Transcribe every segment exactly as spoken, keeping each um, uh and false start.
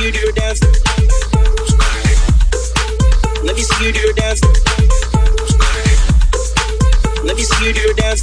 you do your dance. Let me see you do your dance. Let me see you do your dance.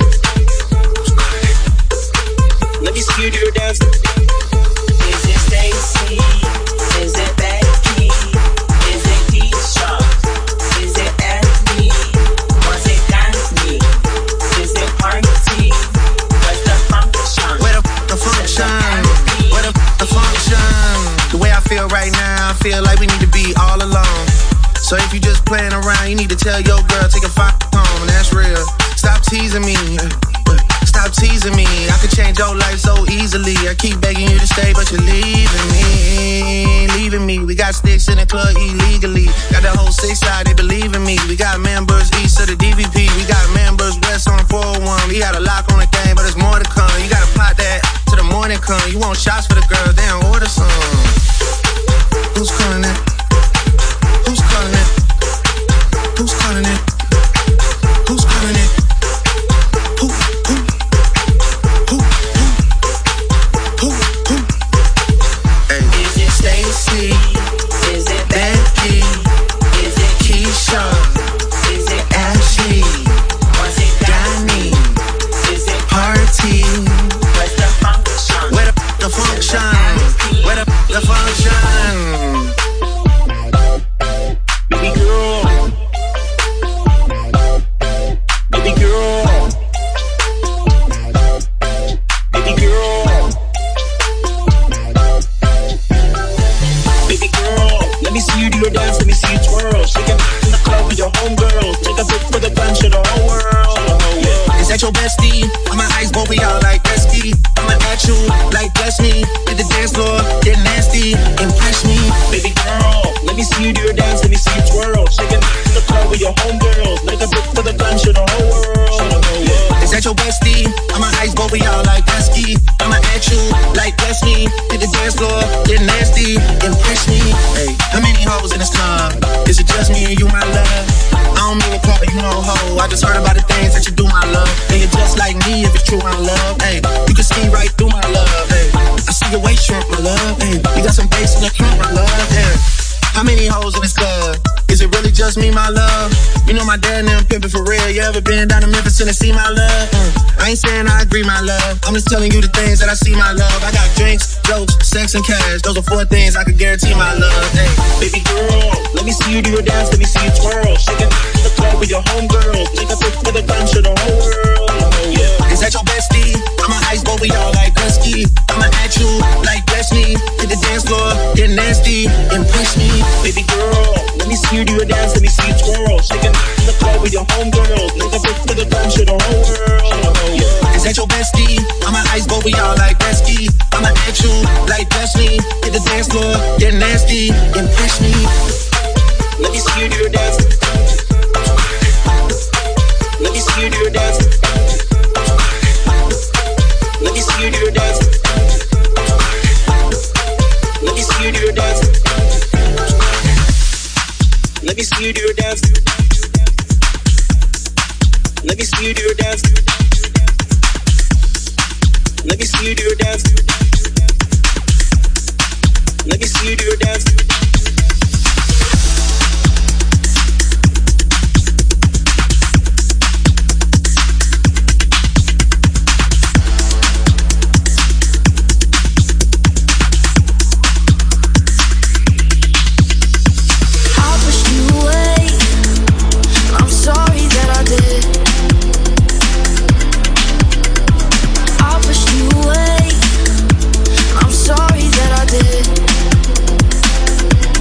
Let me see you do your dance. Is it Stacy? Is it Becky? Is it Keisha? Is it Anthony? Was it Danny? Is it Party? Where's the function? Where the f- the function? Where the f- the function? The way I feel right now, I feel like we need to be all alone. So if you just playing around, you need to tell your girl, take a f- home, that's real. Stop teasing me. Stop teasing me. I could change your life so easily. I keep begging you to stay, but you're leaving me. Leaving me. We got sticks in the club illegally. Got the whole six side, they believe in me. We got members east of the D V P. We got members west on the four oh one. We had a lock on the game, but there's more to come. You gotta pot that till the morning come. You want shots for the girls, they don't order some. Who's calling it? Who's calling it? Who's calling it? Who's calling it? Who, who, who, who, who, who? Hey. Is it Stacy? Is it Becky? Is it Keisha? Is it Ashley? Was it Danny? Is it Party? Where's the function? Where the f- the function? Where the f- the function? Baby girl. Baby girl. Baby girl. Baby girl. Let me see you do your dance, let me see you twirl. Shake it in the club with your homegirls. Take a pic for the gun, show the whole world. Yeah. Is that your bestie? I'ma ice both of y'all like Gretzky. I'ma at you like bless me. Hit the dance floor, get nasty, impress me. Baby girl, let me see you do your dance, let me see you twirl. Shake it in the club with your homegirls. Take a pic for the gun, show the whole world. Yeah. Is that your bestie? I'ma ice both of y'all like Gretzky. I'ma at you like bless me. Hit the dance floor, get nasty, impress me. Hey, how many hoes in this club? Is it just me and you, my love? I don't mean to call you no hoe. I just heard about the things that you do, my love. And you're just like me if it's true, my love. Hey, you can see right through my love. Hey, I see your waist shrink, my love. Hey, you got some bass in the trunk, my love. Hey, how many hoes in this club? Is it really just me, my love? You know my dad and them pimpin' for real. You ever been down to Memphis, Tennessee, my love? Mm. I ain't saying I agree, my love. I'm just telling you the things that I see, my love. I got drinks, jokes, sex, and cash. Those are four things I could guarantee, my love. Hey, baby girl, let me see you do your dance, let me see you twirl. Shake it in the club with your homegirls. Take a pic for the gun, show the whole world. Yeah. Is that your bestie? I'ma ice both of y'all like Gretzky. I'ma at you like bless me. Hit the dance floor, get nasty, impress me. Baby girl, let me see you do your dance, let me see you twirl. Shake it in the club with your homegirls. Take a pic for the gun, show the whole world. Yeah. Is that your bestie? I'ma ice both of y'all like Gretzky. I'ma at you like bless me. Hit the dance floor, get nasty, impress me. Let me see you do your dance. Let me see you do your dance. Let me see you do your dance. Let me see you do your dance. Let me see you do your dance. Let me see you do your dance. Let me see you do your dance. Let me see you do your dance. Sorry that I did.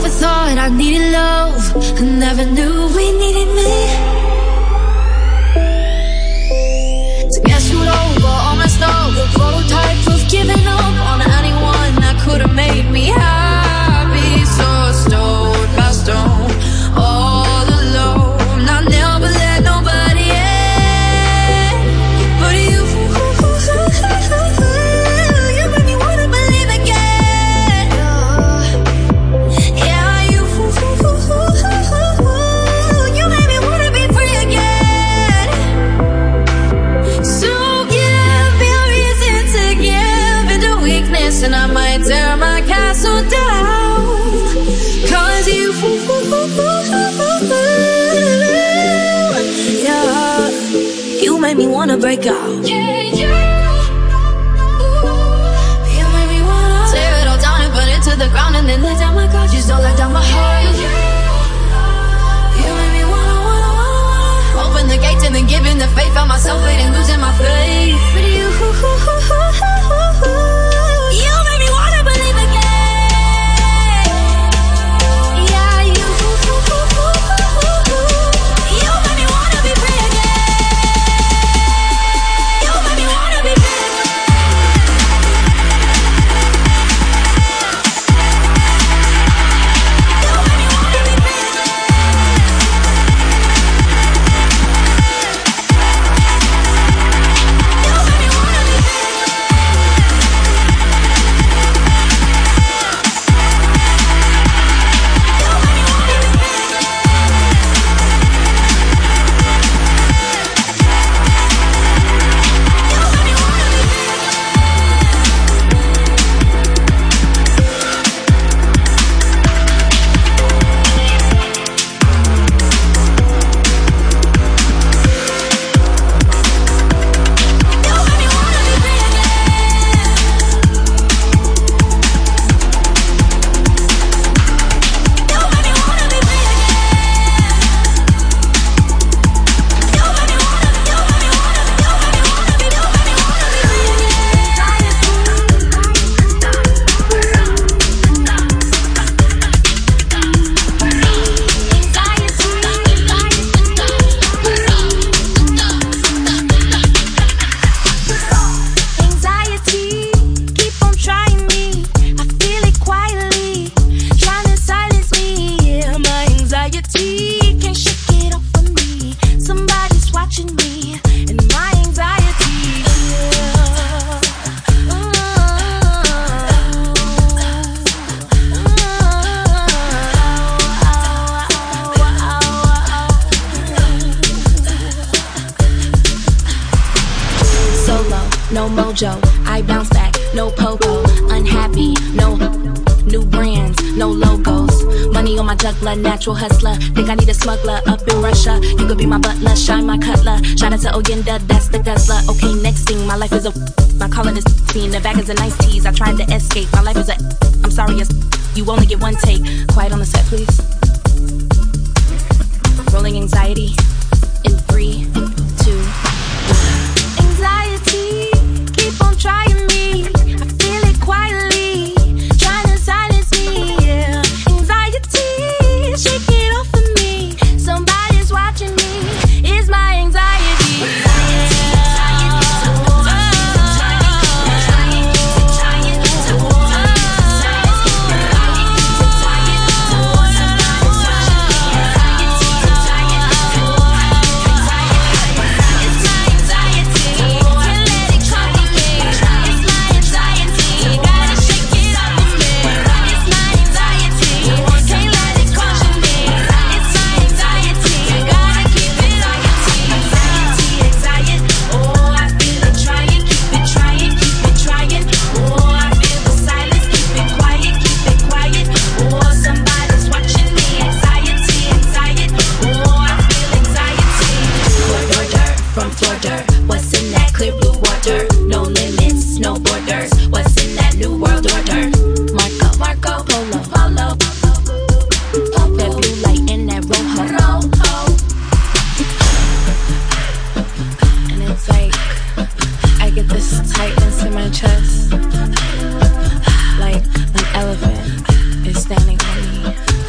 Never thought I needed love, I never knew we needed me. So guess who'd over all my stuff, the prototype of giving up on anyone that could have made me happy. So stone by stone, all alone, I never let nobody in but you. You made me wanna believe again. Yeah, you. You made me wanna be free again. So give me a reason to give into weakness, and I might tear my castle down. Cause you, yeah, you made me wanna break out. Yeah, you, you made me wanna tear it all down and burn it to the ground, and then let down my guard. Just don't let down my heart. You made me wanna, wanna, wanna open the gates and then giving the faith. Found myself fading, losing my faith. But you, you made me wanna believe again. Yeah, you, you made me wanna be free again. You made me wanna be free again. You made me wanna be free again. You made me wanna be free again. No mojo, I bounce back, no pogo. Unhappy, no new brands, no logos. Money on my juggler, natural hustler. Think I need a smuggler up in Russia. You could be my butler, shine my cutler. Shout out to Oyenda, that's the guzzler. Okay, next thing, my life is a my calling is scene. The bag is a nice tease. I tried to escape. My life is a I'm sorry, it's you only get one take. Quiet on the set, please. Rolling anxiety in three, two, one. Anxiety, keep on trying me. I feel it quietly, trying to silence me. Yeah. Anxiety, shake it off of me. Somebody's watching me. It's my anxiety. Chest, like an elephant is standing on me.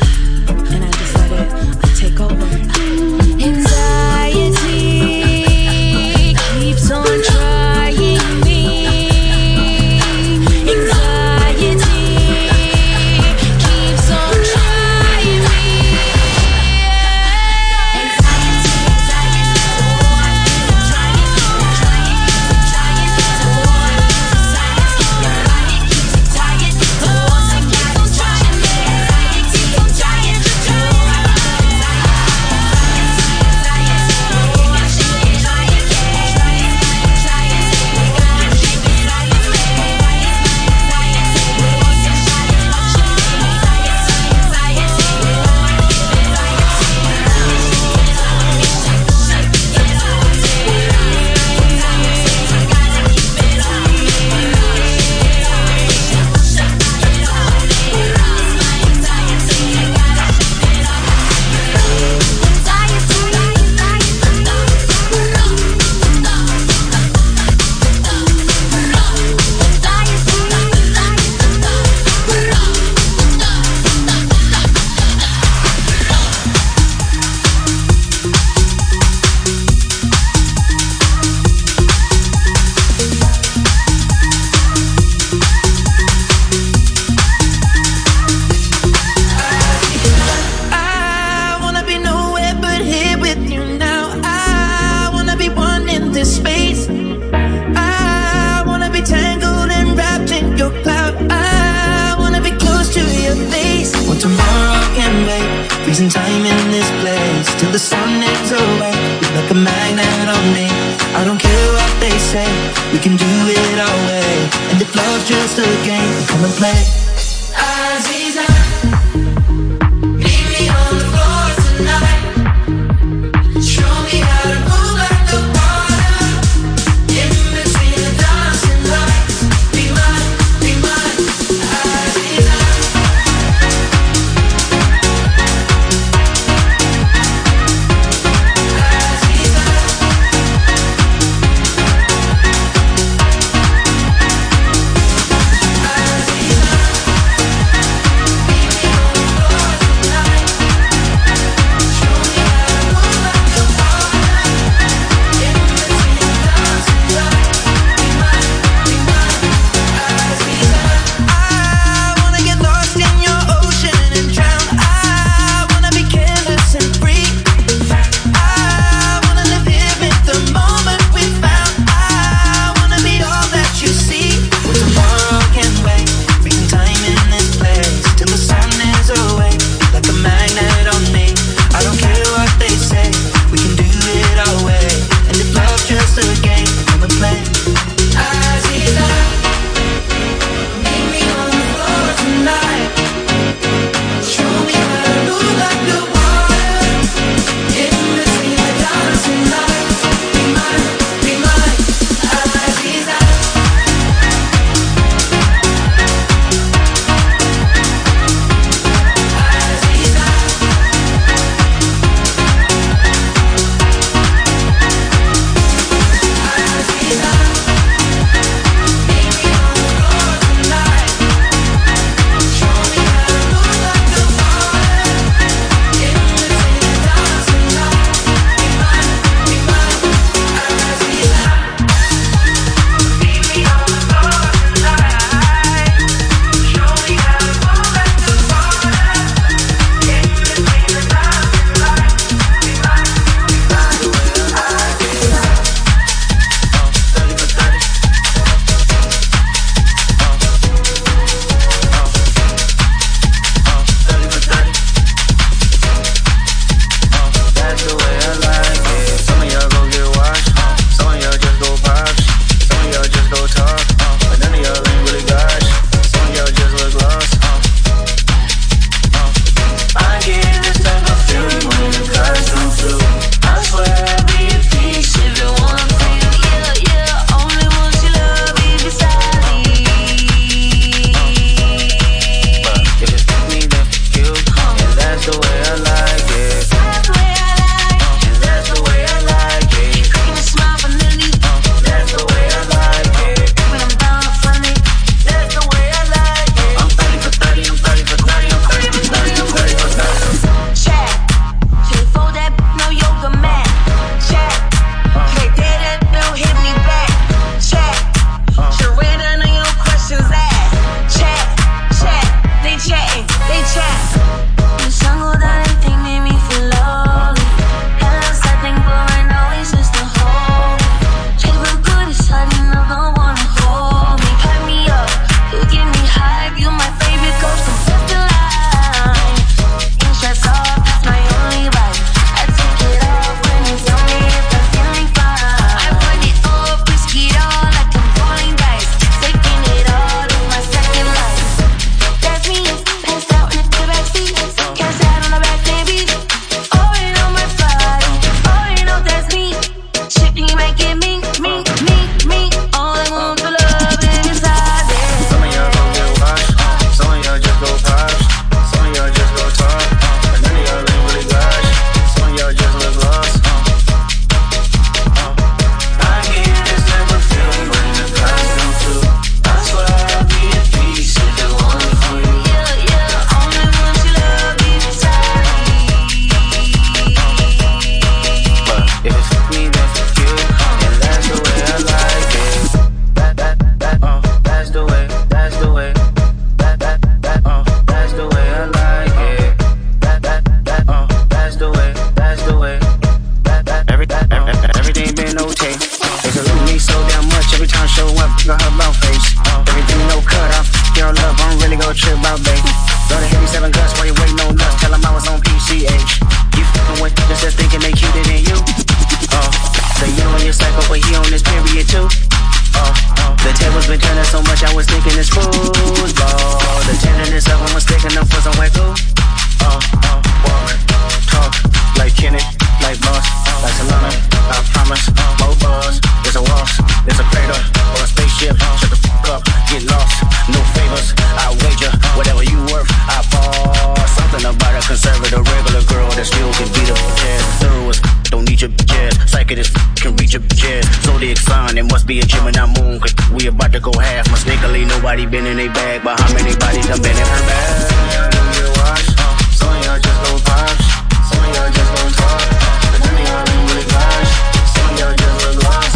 much I was thinking it's football. The tenderness of them was taking them for somewhere cool. Uh, uh, walk, talk, like Kenny, like Boss, like Solana. I promise, more buzz. There's a waltz, there's a crater, or a spaceship. Shut the fuck up, get lost. No favors, I wager. Whatever you worth, I fall. Something about a conservative regular girl that still can beat up jazz. Thorough as don't need your jazz. Psychic as can reach your jazz. Zodiac sign, it must be a Gemini moon. Cause we about to go half. Mistakenly, nobody been in a bag. But how many bodies done been in her bag? Some of y'all just gon' pops. Some of y'all just gon' talk. But none of y'all ain't really guys. Some of y'all just look lost.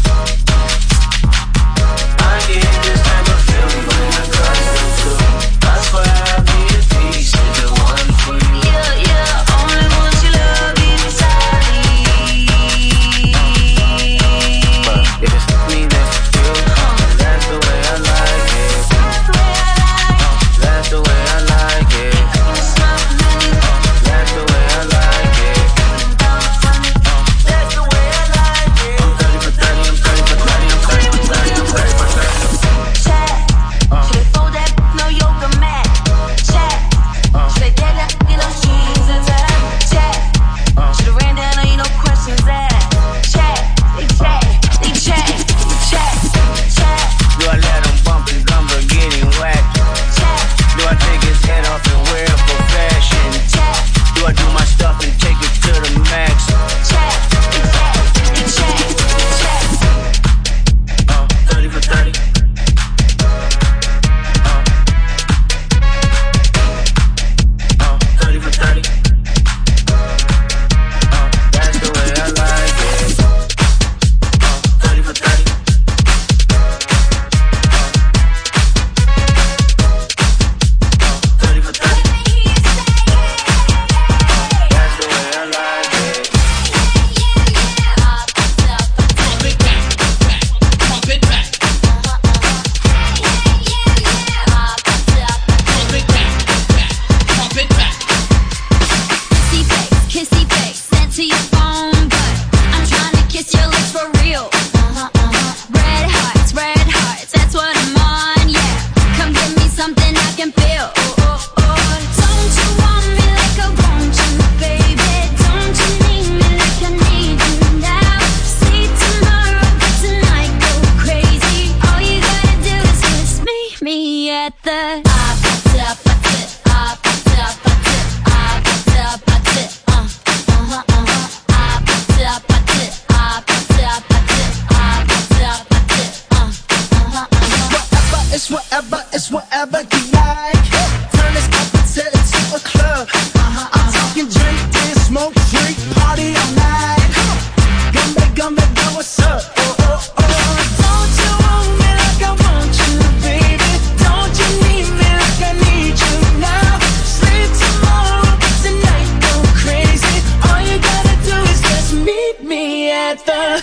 I get this type of feeling when I got you too. That's why I be at peace with the one for you. Yeah, yeah, only want your love inside me. But if it's me, that's you. That's the way I like it. That's the way I like it. That's the way I like it. That's the way I like it. I'm thirty for thirty, I'm thirty for thirty, I'm thirty for thirty, I'm thirty for thirty. Chat, should they fold that no yoga mat? Chat, should they get that little jeans and that? Chat, should've ran down on you, no questions asked. Chat, they chat, they chat, they chat, chat. Do I let him bump his gums or get him whacked? Chat, Do I take his head off and wear it for fashion? chat, Do I do my stuff and take it to the max? chat, they chat, they chat, they chat. Uh, thirty for thirty. Uh, uh, thirty for thirty. Uh, that's the way I like it. Uh, thirty for thirty. thirty for thirty. That's the way I like it. Kissy face, kissy face, sent to your phone, but I'm trying to kiss your lips for real. Red hearts, red hearts, that's what I'm on, yeah. Come give me something I can feel. Don't you want me like I want you, baby? Don't you need me like I need you now? See tomorrow, but tonight go crazy. All you gotta do is kiss me, me at the Whatever, it's whatever, it's whatever you like. Turn this opposite into a club. I'm talking drink, dance, smoke, drink, party all night. Gumbe, gumbe, go, what's up? Oh, oh, oh. Don't you want me like I want you, baby? Don't you need me like I need you now? Sleep tomorrow, but tonight go crazy. All you gotta do is just meet me at the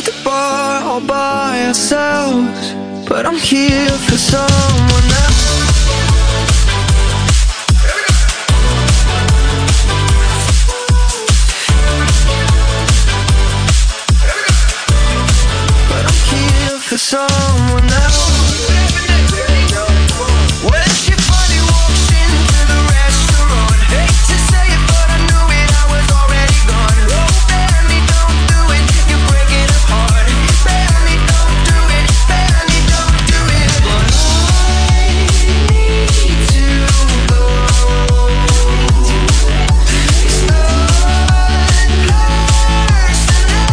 the bar all by ourselves, but I'm here for someone else. But I'm here for someone else. When she finally walks into the restaurant, hate to say it, but I knew it, I was already gone. Oh, Benny, don't do it, you're breaking it apart. Benny, don't do it, Benny, don't do it. But I need to go. It's not personal.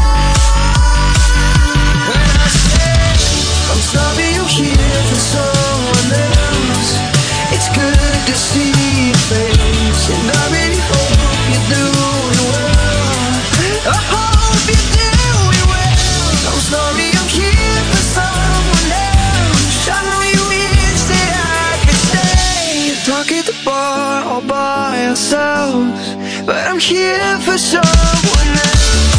When I say I'm sorry, you're here for someone else. It's good to see your face, and I really hope you're doing well. I hope you're doing well. I'm sorry, I'm here for someone else. I know you wish that I could stay, talk at the bar all by ourselves, but I'm here for someone else.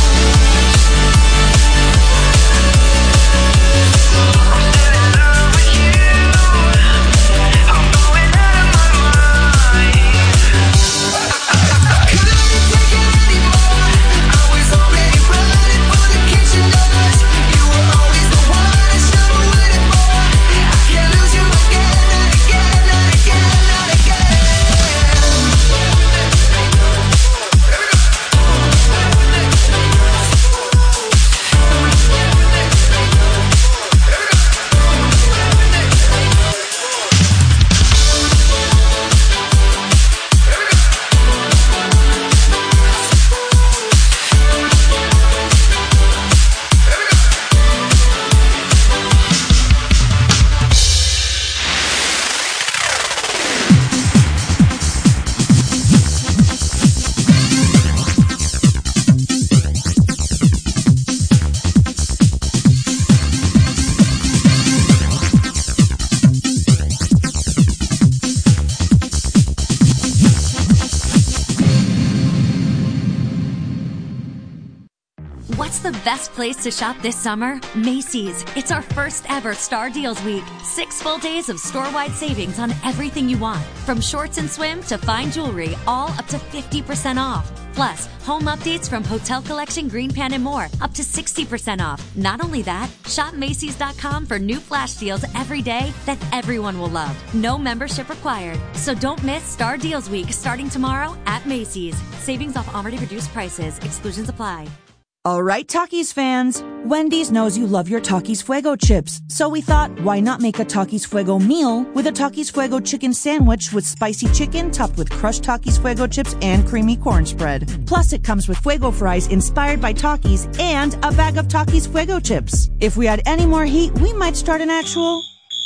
What's the best place to shop this summer? Macy's. It's our first ever Star Deals Week. Six full days of store-wide savings on everything you want. From shorts and swim to fine jewelry, all up to fifty percent off. Plus, home updates from Hotel Collection, Green Pan, and more, up to sixty percent off. Not only that, shop Macy's dot com for new flash deals every day that everyone will love. No membership required. So don't miss Star Deals Week starting tomorrow at Macy's. Savings off already reduced prices. Exclusions apply. All right, Takis fans. Wendy's knows you love your Takis Fuego chips. So we thought, why not make a Takis Fuego meal with a Takis Fuego chicken sandwich with spicy chicken topped with crushed Takis Fuego chips and creamy corn spread. Plus, it comes with Fuego fries inspired by Takis and a bag of Takis Fuego chips. If we had any more heat, we might start an actual...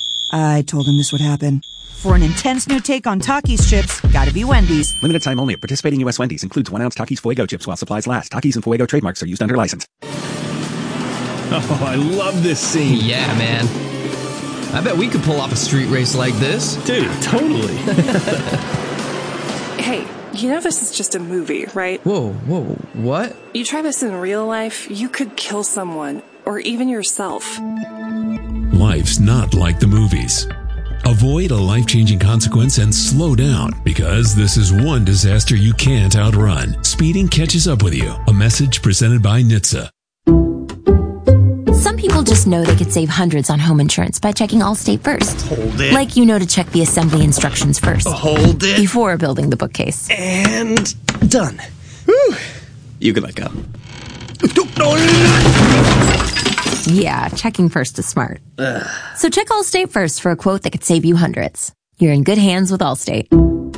I told him this would happen. For an intense new take on Takis chips, gotta be Wendy's. Limited time only at participating U S Wendy's. Includes one ounce Takis Fuego chips while supplies last. Takis and Fuego trademarks are used under license. Oh, I love this scene. Yeah, man. I bet we could pull off a street race like this. Dude, totally. Hey, you know this is just a movie, right? Whoa, whoa, what? You try this in real life, you could kill someone, or even yourself. Life's not like the movies. Avoid a life-changing consequence and slow down, because this is one disaster you can't outrun. Speeding catches up with you. A message presented by N H T S A. Some people just know they could save hundreds on home insurance by checking Allstate first. Hold it. Like you know to check the assembly instructions first. Hold it. Before building the bookcase. And done. Whew. You can let go. Yeah, checking first is smart. Ugh. So check Allstate first for a quote that could save you hundreds. You're in good hands with Allstate.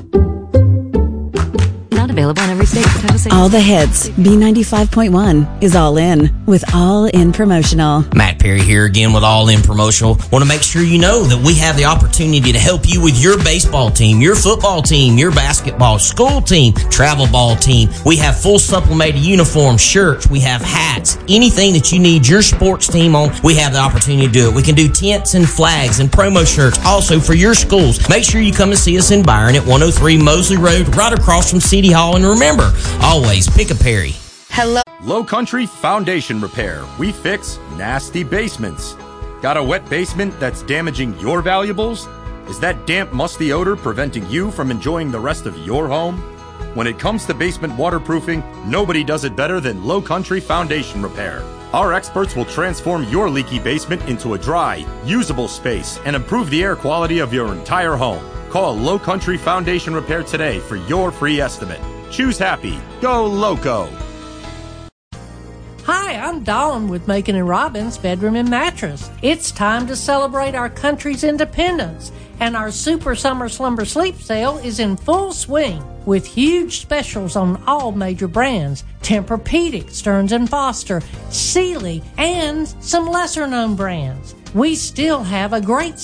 Not available in every state. All the hits. B ninety-five point one is all in with All In Promotional. Matt Perry here again with All In Promotional. Want to make sure you know that we have the opportunity to help you with your baseball team, your football team, your basketball, school team, travel ball team. We have full supplemented uniforms, shirts, we have hats, anything that you need your sports team on, we have the opportunity to do it. We can do tents and flags and promo shirts also for your schools. Make sure you come and see us in Byron at one oh three Mosley Road, right across from City Hall. And remember, always pick a Perry. Hello. Low Country Foundation Repair. We fix nasty basements. Got a wet basement that's damaging your valuables? Is that damp, musty odor preventing you from enjoying the rest of your home? When it comes to basement waterproofing, nobody does it better than Low Country Foundation Repair. Our experts will transform your leaky basement into a dry, usable space and improve the air quality of your entire home. Call Low Country Foundation Repair today for your free estimate. Choose happy. Go Loco. Hi, I'm Dawn with Macon and Robbins Bedroom and Mattress. It's time to celebrate our country's independence, and our Super Summer Slumber Sleep sale is in full swing with huge specials on all major brands: Tempur-Pedic, Stearns and Foster, Sealy, and some lesser-known brands. We still have a great